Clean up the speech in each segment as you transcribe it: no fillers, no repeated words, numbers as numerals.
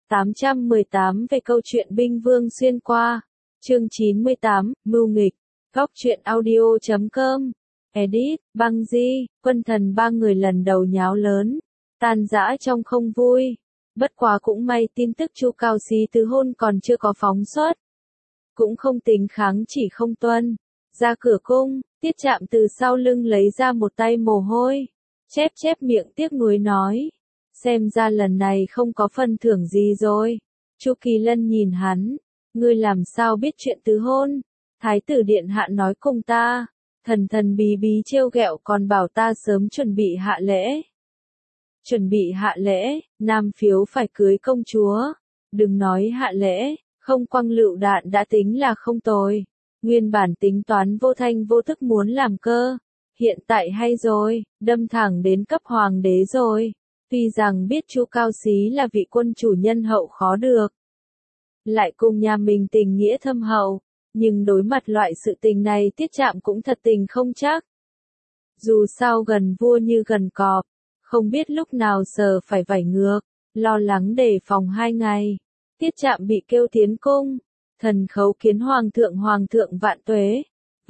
818 về câu chuyện binh vương xuyên qua. Chương 98, mưu nghịch. Góc truyện audio.com. Edit, Băng Di, Quân Thần ba người lần đầu nháo lớn, tan rã trong không vui. Bất quá cũng may tin tức Chu Cao Xí tứ hôn còn chưa có phóng xuất. Cũng không tính kháng chỉ không tuân. Ra cửa cung, Tiết Trạm từ sau lưng lấy ra một tay mồ hôi. Chép miệng tiếc nuối nói. Xem ra lần này không có phần thưởng gì rồi. Chu Kỳ Lân nhìn hắn. Ngươi làm sao biết chuyện tứ hôn? Thái tử điện hạ nói cùng ta. Thần bí bí trêu ghẹo còn bảo ta sớm chuẩn bị hạ lễ. Chuẩn bị hạ lễ, nam phiếu phải cưới công chúa. Đừng nói hạ lễ, không quăng lựu đạn đã tính là không tồi. Nguyên bản tính toán vô thanh vô thức muốn làm cơ. Hiện tại hay rồi, đâm thẳng đến cấp hoàng đế rồi. Tuy rằng biết Chu Cao Xí là vị quân chủ nhân hậu khó được. Lại cùng nhà mình tình nghĩa thâm hậu. Nhưng đối mặt loại sự tình này Tiết Trạm cũng thật tình không chắc. Dù sao gần vua như gần cọp. Không biết lúc nào sờ phải vảy ngược. Lo lắng đề phòng 2 ngày. Tiết Trạm bị kêu tiến cung. Thần khấu kiến hoàng thượng vạn tuế.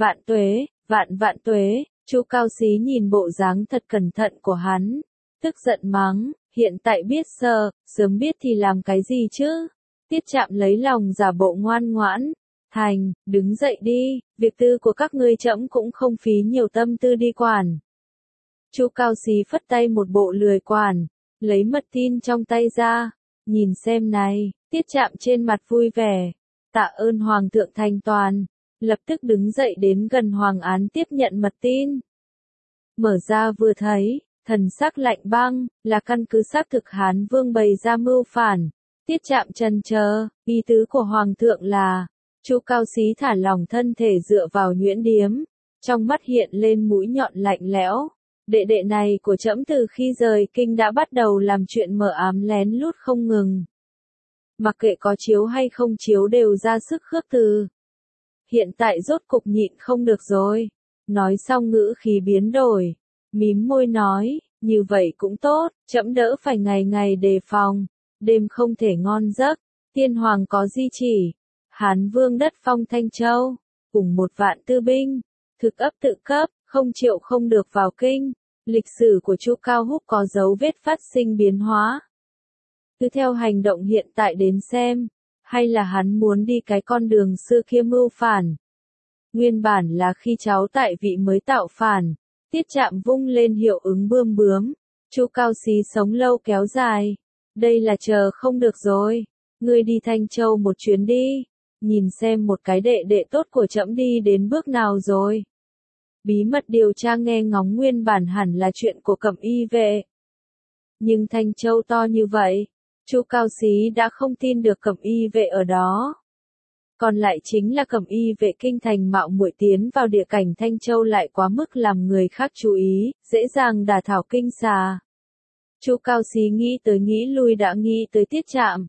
Vạn tuế. Chu Cao Xí nhìn bộ dáng thật cẩn thận của hắn. Tức giận mắng, hiện tại biết sớm biết thì làm cái gì chứ? Tiết Trạm lấy lòng giả bộ ngoan ngoãn. Thành, đứng dậy đi, việc tư của các ngươi trẫm cũng không phí nhiều tâm tư đi quản. Chu Cao Xí phất tay một bộ lười quản, lấy mật tin trong tay ra, nhìn xem này, Tiết Trạm trên mặt vui vẻ, tạ ơn hoàng thượng thành toàn, lập tức đứng dậy đến gần hoàng án tiếp nhận mật tin. Mở ra vừa thấy, thần sắc lạnh băng, là căn cứ xác thực Hán Vương bày ra mưu phản. Tiết Trạm chần chờ, ý tứ của hoàng thượng là, Chu Cao Xí thả lỏng thân thể dựa vào nhuyễn điếm, trong mắt hiện lên mũi nhọn lạnh lẽo. Đệ đệ này của trẫm từ khi rời kinh đã bắt đầu làm chuyện mờ ám lén lút không ngừng. Mặc kệ có chiếu hay không chiếu đều ra sức khước từ. Hiện tại rốt cục nhịn không được rồi. Nói xong ngữ khí biến đổi. Mím môi nói, như vậy cũng tốt, trẫm đỡ phải ngày ngày đề phòng. Đêm không thể ngon giấc. Tiên hoàng có di chỉ. Hán Vương đất phong Thanh Châu. Cùng 1 vạn tư binh. Thực ấp tự cấp, không chịu không được vào kinh. Lịch sử của Chu Cao Húc có dấu vết phát sinh biến hóa. Cứ theo hành động hiện tại đến xem, hay là hắn muốn đi cái con đường xưa kia mưu phản. Nguyên bản là khi cháu tại vị mới tạo phản, Tiết Trạm vung lên hiệu ứng bướm. Chu Cao Xí sống lâu kéo dài. Đây là chờ không được rồi. Ngươi đi Thanh Châu một chuyến đi. Nhìn xem một cái đệ đệ tốt của trẫm đi đến bước nào rồi. Bí mật điều tra nghe ngóng nguyên bản hẳn là chuyện của Cẩm Y vệ. Nhưng Thanh Châu to như vậy, Chu Cao Xí đã không tin được Cẩm Y vệ ở đó. Còn lại chính là Cẩm Y vệ kinh thành mạo muội tiến vào địa cảnh Thanh Châu lại quá mức làm người khác chú ý, dễ dàng đả thảo kinh xà. Chu Cao Xí nghĩ tới nghĩ lui đã nghĩ tới Tiết Trạm.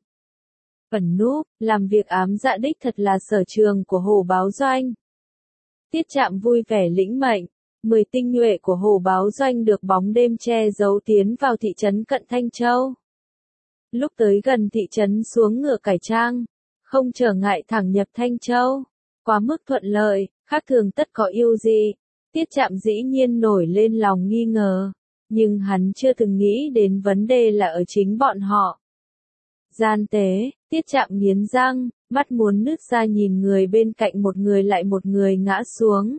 Ẩn núp, làm việc ám dạ đích thật là sở trường của Hồ Báo Doanh. Tiết Trạm vui vẻ lĩnh mệnh, 10 tinh nhuệ của Hồ Báo Doanh được bóng đêm che giấu tiến vào thị trấn cận Thanh Châu. Lúc tới gần thị trấn xuống ngựa cải trang, không trở ngại thẳng nhập Thanh Châu. Quá mức thuận lợi, khác thường tất có yêu gì. Tiết Trạm dĩ nhiên nổi lên lòng nghi ngờ, nhưng hắn chưa từng nghĩ đến vấn đề là ở chính bọn họ. Gian tế, Tiết Trạm nghiến răng, mắt muốn nứt ra nhìn người bên cạnh một người lại một người ngã xuống.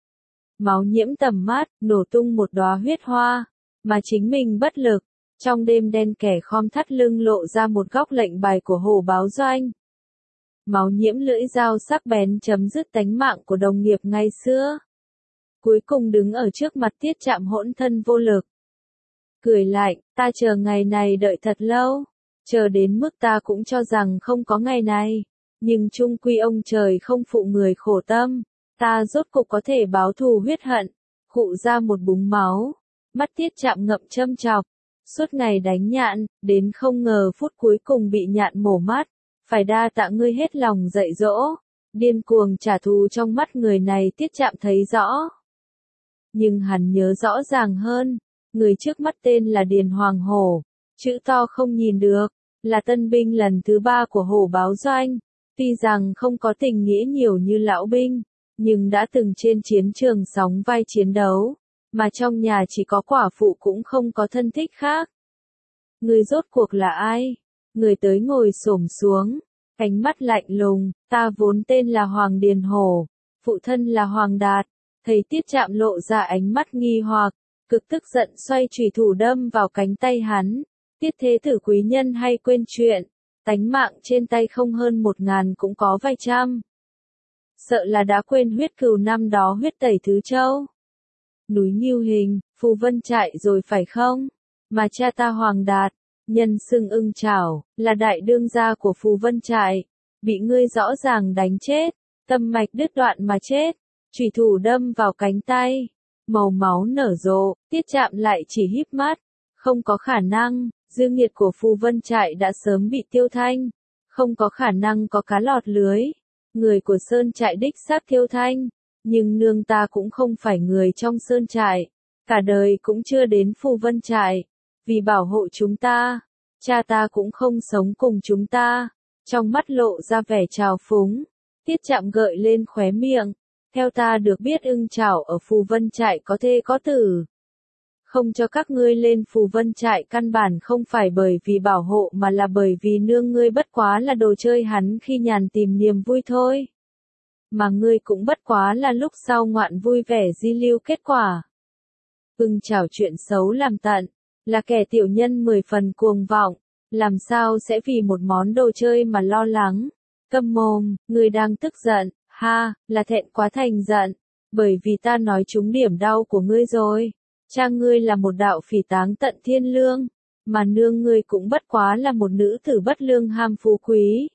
Máu nhiễm tầm mắt, nổ tung một đóa huyết hoa, mà chính mình bất lực. Trong đêm đen kẻ khom thắt lưng lộ ra một góc lệnh bài của Hồ Báo Doanh. Máu nhiễm lưỡi dao sắc bén chấm dứt tánh mạng của đồng nghiệp ngày xưa. Cuối cùng đứng ở trước mặt Tiết Trạm hỗn thân vô lực. Cười lạnh, ta chờ ngày này đợi thật lâu. Chờ đến mức ta cũng cho rằng không có ngày này. Nhưng chung quy ông trời không phụ người khổ tâm. Ta rốt cục có thể báo thù huyết hận. Khụ ra một búng máu. Mắt Tiết Trạm ngậm châm chọc. Suốt ngày đánh nhạn, đến không ngờ phút cuối cùng bị nhạn mổ mắt. Phải đa tạ ngươi hết lòng dạy dỗ. Điên cuồng trả thù trong mắt người này Tiết Trạm thấy rõ. Nhưng hắn nhớ rõ ràng hơn. Người trước mắt tên là Điền Hoàng Hổ. Chữ to không nhìn được. là tân binh lần thứ 3 của Hổ Báo Doanh. Tuy rằng không có tình nghĩa nhiều như lão binh, nhưng đã từng trên chiến trường sóng vai chiến đấu, mà trong nhà chỉ có quả phụ cũng không có thân thích khác. Người rốt cuộc là ai? Người tới ngồi xổm xuống, ánh mắt lạnh lùng, ta vốn tên là Hoàng Điền Hổ, phụ thân là Hoàng Đạt. Thấy Tiết Trạm lộ ra ánh mắt nghi hoặc, cực tức giận xoay chủy thủ đâm vào cánh tay hắn. Tiết thế tử quý nhân hay quên chuyện, tánh mạng trên tay không hơn 1000 cũng có vài trăm. Sợ là đã quên huyết cừu năm đó huyết tẩy Thứ Châu. Núi Ngưu Hình, Phù Vân Trại rồi phải không? Mà cha ta Hoàng Đạt, nhân xưng Ưng Chảo, là đại đương gia của Phù Vân Trại, bị ngươi rõ ràng đánh chết, tâm mạch đứt đoạn mà chết, chủy thủ đâm vào cánh tay, màu máu nở rộ. Tiết Trạm lại chỉ híp mắt, không có khả năng, dương nhiệt của Phù Vân Trại đã sớm bị tiêu thanh, không có khả năng có cá lọt lưới. Người của Sơn Trại đích xác tiêu thanh, nhưng nương ta cũng không phải người trong Sơn Trại, cả đời cũng chưa đến Phù Vân Trại, vì bảo hộ chúng ta, cha ta cũng không sống cùng chúng ta. Trong mắt lộ ra vẻ trào phúng, Tiết Trạm gợi lên khóe miệng, theo ta được biết Ưng Chảo ở Phù Vân Trại có thê có tử. Không cho các ngươi lên Phù Vân Trại căn bản không phải bởi vì bảo hộ mà là bởi vì nương ngươi bất quá là đồ chơi hắn khi nhàn tìm niềm vui thôi. Mà ngươi cũng bất quá là lúc sau ngoạn vui vẻ di lưu kết quả. Ưng Chảo chuyện xấu làm tận, là kẻ tiểu nhân 10 phần cuồng vọng, làm sao sẽ vì một món đồ chơi mà lo lắng. Câm mồm, ngươi đang tức giận, ha, là thẹn quá thành giận, bởi vì ta nói trúng điểm đau của ngươi rồi. Cha ngươi là một đạo phỉ táng tận thiên lương, mà nương ngươi cũng bất quá là một nữ tử bất lương ham phú quý.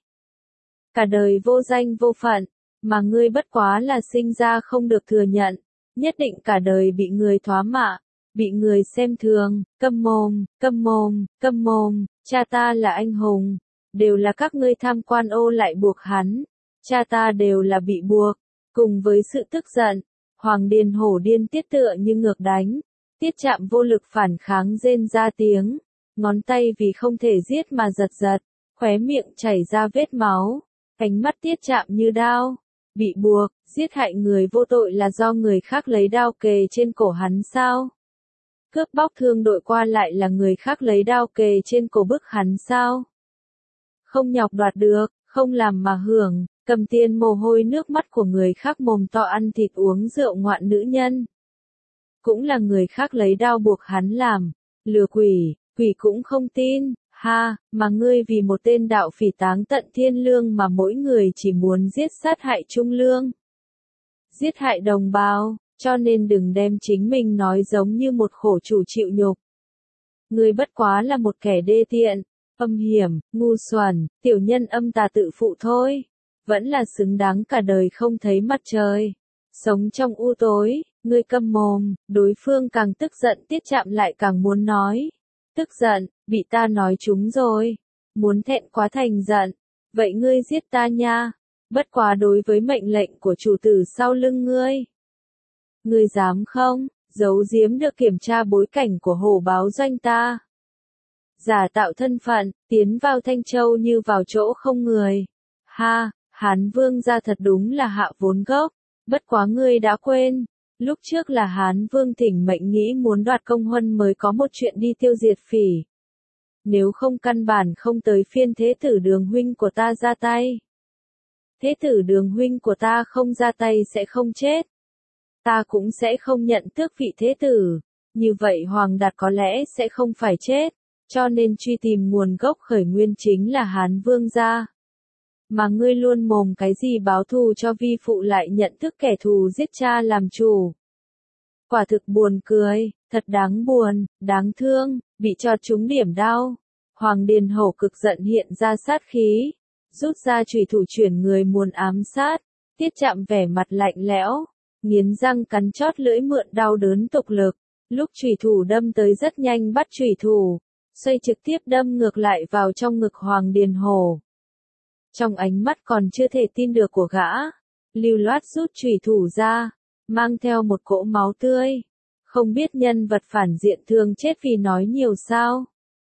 Cả đời vô danh vô phận, mà ngươi bất quá là sinh ra không được thừa nhận, nhất định cả đời bị người thoá mạ, bị người xem thường. Câm mồm, câm mồm, câm mồm, cha ta là anh hùng, đều là các ngươi tham quan ô lại buộc hắn, cha ta đều là bị buộc. Cùng với sự tức giận, Hoàng Điền Hổ điên tiết tựa như ngược đánh. Tiết Trạm vô lực phản kháng rên ra tiếng, ngón tay vì không thể giết mà giật giật, khóe miệng chảy ra vết máu, ánh mắt Tiết Trạm như đao, bị buộc, giết hại người vô tội là do người khác lấy đao kề trên cổ hắn sao? Cướp bóc thương đội qua lại là người khác lấy đao kề trên cổ bức hắn sao? Không nhọc đoạt được, không làm mà hưởng, cầm tiền mồ hôi nước mắt của người khác mồm to ăn thịt uống rượu ngoạn nữ nhân. Cũng là người khác lấy đao buộc hắn làm, lừa quỷ, quỷ cũng không tin, ha, mà ngươi vì một tên đạo phỉ táng tận thiên lương mà mỗi người chỉ muốn giết sát hại trung lương. Giết hại đồng bào, cho nên đừng đem chính mình nói giống như một khổ chủ chịu nhục. Ngươi bất quá là một kẻ đê tiện, âm hiểm, ngu xuẩn, tiểu nhân âm tà tự phụ thôi, vẫn là xứng đáng cả đời không thấy mặt trời, sống trong u tối. Ngươi câm mồm, đối phương càng tức giận Tiết Trạm lại càng muốn nói. Tức giận, bị ta nói trúng rồi. Muốn thẹn quá thành giận. Vậy ngươi giết ta nha. Bất quá đối với mệnh lệnh của chủ tử sau lưng ngươi. Ngươi dám không, giấu giếm được kiểm tra bối cảnh của Hổ Báo Doanh ta. Giả tạo thân phận, tiến vào Thanh Châu như vào chỗ không người. Ha, Hán Vương gia thật đúng là hạ vốn gốc. Bất quá ngươi đã quên. Lúc trước là Hán Vương thỉnh mệnh nghĩ muốn đoạt công huân mới có một chuyện đi tiêu diệt phỉ. Nếu không căn bản không tới phiên thế tử Đường huynh của ta ra tay. Thế tử Đường huynh của ta không ra tay sẽ không chết. Ta cũng sẽ không nhận tước vị thế tử. Như vậy Hoàng Đạt có lẽ sẽ không phải chết. Cho nên truy tìm nguồn gốc khởi nguyên chính là Hán Vương gia. Mà ngươi luôn mồm cái gì báo thù cho vi phụ lại nhận thức kẻ thù giết cha làm chủ. Quả thực buồn cười, thật đáng buồn, đáng thương, bị chọt trúng điểm đau. Hoàng Điền Hổ cực giận hiện ra sát khí, rút ra chủy thủ chuyển người muốn ám sát. Tiết Trạm vẻ mặt lạnh lẽo, nghiến răng cắn chót lưỡi mượn đau đớn tục lực. Lúc chủy thủ đâm tới rất nhanh bắt chủy thủ, xoay trực tiếp đâm ngược lại vào trong ngực Hoàng Điền Hổ. Trong ánh mắt còn chưa thể tin được của gã, lưu loát rút chủy thủ ra, mang theo một cỗ máu tươi. Không biết nhân vật phản diện thường chết vì nói nhiều sao.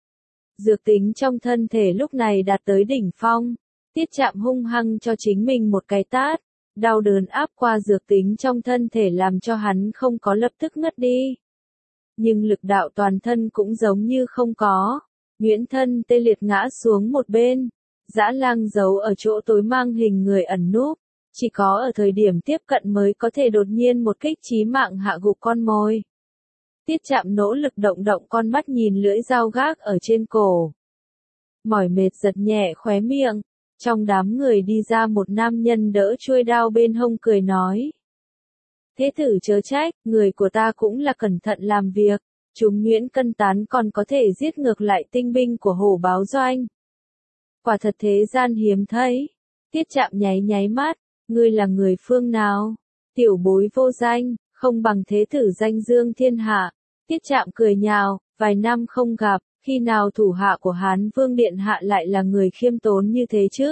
Dược tính trong thân thể lúc này đạt tới đỉnh phong. Tiết Trạm hung hăng cho chính mình một cái tát. Đau đớn áp qua dược tính trong thân thể làm cho hắn không có lập tức ngất đi. Nhưng lực đạo toàn thân cũng giống như không có. Nhuyễn thân tê liệt ngã xuống một bên. Dã lang giấu ở chỗ tối mang hình người ẩn núp. Chỉ có ở thời điểm tiếp cận mới có thể đột nhiên một kích chí mạng hạ gục con mồi. Tiết Trạm nỗ lực động động con mắt nhìn lưỡi dao gác ở trên cổ. Mỏi mệt giật nhẹ khóe miệng. Trong đám người đi ra một nam nhân đỡ chuôi đao bên hông cười nói. Thế tử chớ trách, người của ta cũng là cẩn thận làm việc. Chúng nhuyễn cân tán còn có thể giết ngược lại tinh binh của Hổ Báo Doanh. Quả thật thế gian hiếm thấy. Tiết Trạm nháy nháy mắt, ngươi là người phương nào? Tiểu bối vô danh, không bằng thế tử danh dương thiên hạ. Tiết Trạm cười nhào, vài năm không gặp, khi nào thủ hạ của Hán Vương Điện Hạ lại là người khiêm tốn như thế chứ?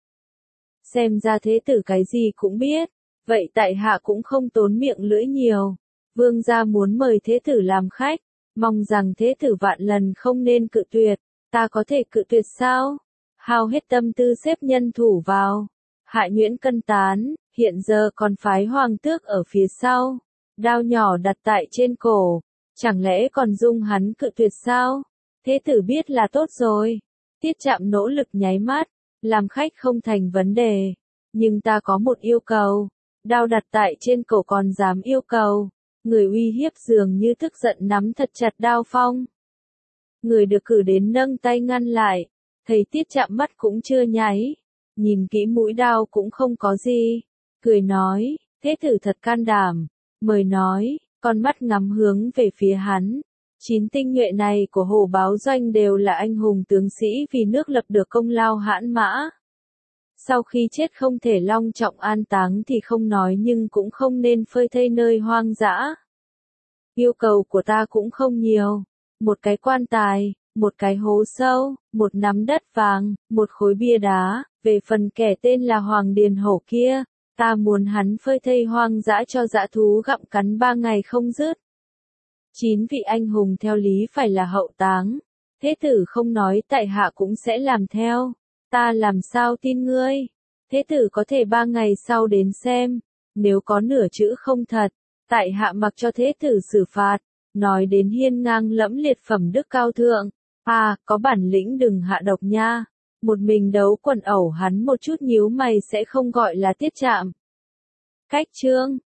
Xem ra thế tử cái gì cũng biết, vậy tại hạ cũng không tốn miệng lưỡi nhiều. Vương gia muốn mời thế tử làm khách, mong rằng thế tử vạn lần không nên cự tuyệt, ta có thể cự tuyệt sao? Hao hết tâm tư xếp nhân thủ vào. Hạ nhuyễn cân tán, hiện giờ còn phái hoàng tước ở phía sau. Đao nhỏ đặt tại trên cổ, chẳng lẽ còn dung hắn cự tuyệt sao? Thế tử biết là tốt rồi. Tiết Trạm nỗ lực nháy mắt, làm khách không thành vấn đề. Nhưng ta có một yêu cầu. Đao đặt tại trên cổ còn dám yêu cầu. Người uy hiếp dường như tức giận nắm thật chặt đao phong. Người được cử đến nâng tay ngăn lại. Thấy Tiết Trạm mắt cũng chưa nháy. Nhìn kỹ mũi đao cũng không có gì. Cười nói, thế tử thật can đảm. Mời nói, con mắt ngắm hướng về phía hắn. 9 tinh nhuệ này của Hổ Báo Doanh đều là anh hùng tướng sĩ vì nước lập được công lao hãn mã. Sau khi chết không thể long trọng an táng thì không nói nhưng cũng không nên phơi thây nơi hoang dã. Yêu cầu của ta cũng không nhiều. Một cái quan tài, một cái hố sâu, một nắm đất vàng, một khối bia đá. Về phần kẻ tên là Hoàng Điền Hổ kia, ta muốn hắn phơi thây hoang dã cho dã thú gặm cắn 3 ngày không dứt. 9 vị anh hùng theo lý phải là hậu táng. Thế tử không nói tại hạ cũng sẽ làm theo. Ta làm sao tin ngươi? Thế tử có thể 3 ngày sau đến xem. Nếu có nửa chữ không thật, tại hạ mặc cho thế tử xử phạt. Nói đến hiên ngang lẫm liệt phẩm đức cao thượng. À, có bản lĩnh đừng hạ độc nha. Một mình đấu quần ẩu hắn một chút nhíu mày sẽ không gọi là Tiết Trạm. Cách chương